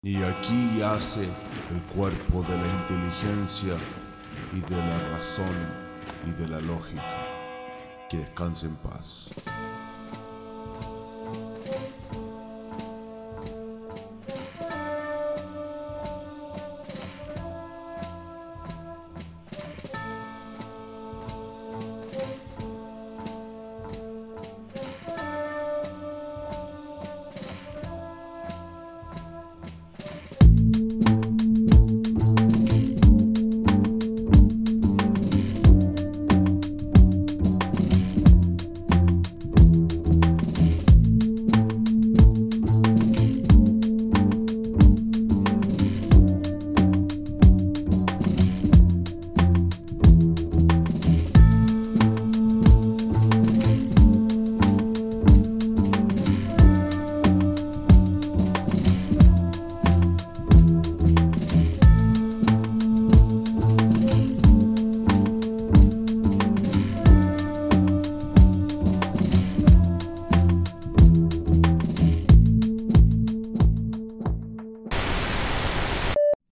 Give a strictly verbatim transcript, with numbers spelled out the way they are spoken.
Y aquí yace el cuerpo de la inteligencia y de la razón y de la lógica. Que descanse en paz.